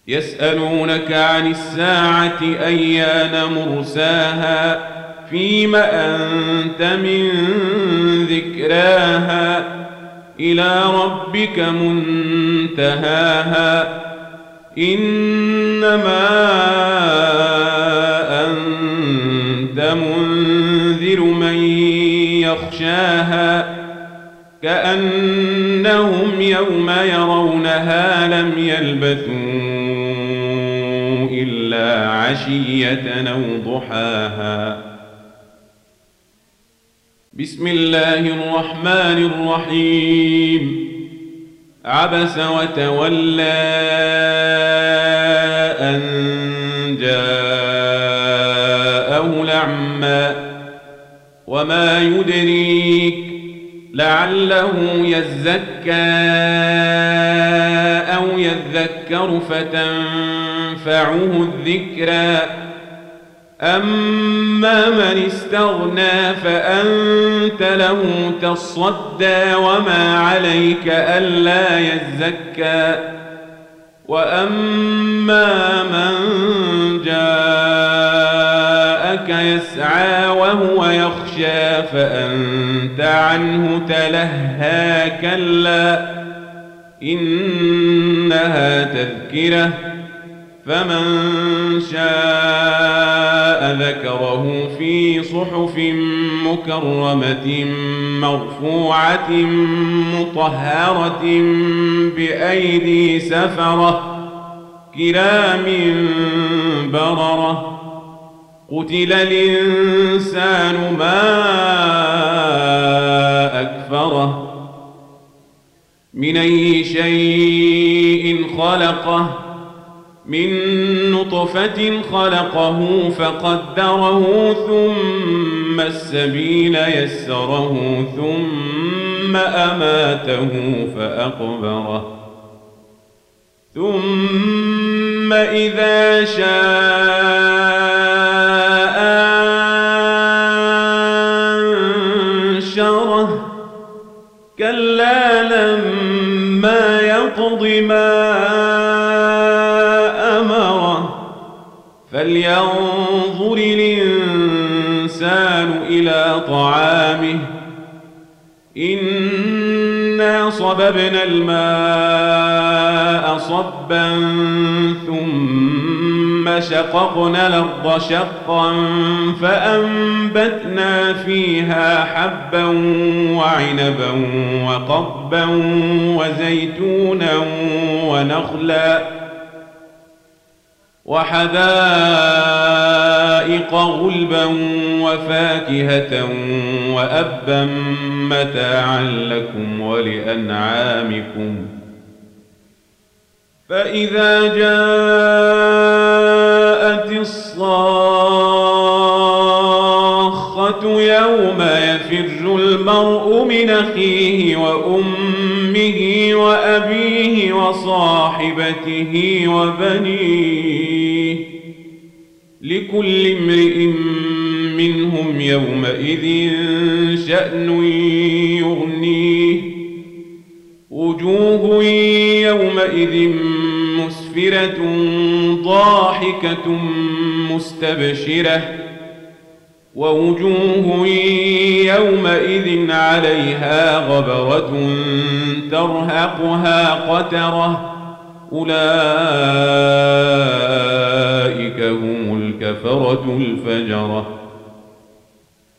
يسألونك عن الساعة أيان مرساها فيم أنت من ذكراها إلى ربك منتهاها إنما أنت منذر من يخشاها كأنهم يوم يرونها لم يلبثوا إلا عشية أو ضحاها. بسم الله الرحمن الرحيم. عبس وتولى أن جاءه الأعمى وما يدريك لعله يزكى أو يذكر فتنفعه الذكرى أما من استغنى فأنت له تصدى وما عليك ألا يزكى وأما من جاءك يسعى وهو يخشى فأنت عنه تلهى كلا إنها تذكرة فمن شاء ذكره في صحف مكرمة مرفوعة مطهرة بأيدي سفرة كرام بررة. قتل الإنسان ما أكفره من أي شيء خلقه من نطفة خلقه فقدره ثم السبيل يسره ثم أماته فأقبره ثم إذا شاء أنشره كلا لما يقض ما فلينظر الإنسان إلى طعامه إنا صببنا الماء صبا ثم شققنا الأرض شقا فأنبتنا فيها حبا وعنبا وقضبا وزيتونا ونخلا وحدائق غلبا وفاكهة وأبا متاعا لكم ولأنعامكم. فإذا جاءت الصاخة يوم يفر المرء من أخيه وأمه وأبيه وصاحبته وبنيه لكل امرئ منهم يومئذ شأن يغنيه وجوه يومئذ مسفرة ضاحكة مستبشرة ووجوه يومئذ عليها غبرة ترهقها قترة أولئك هم الكفرة الفجرة.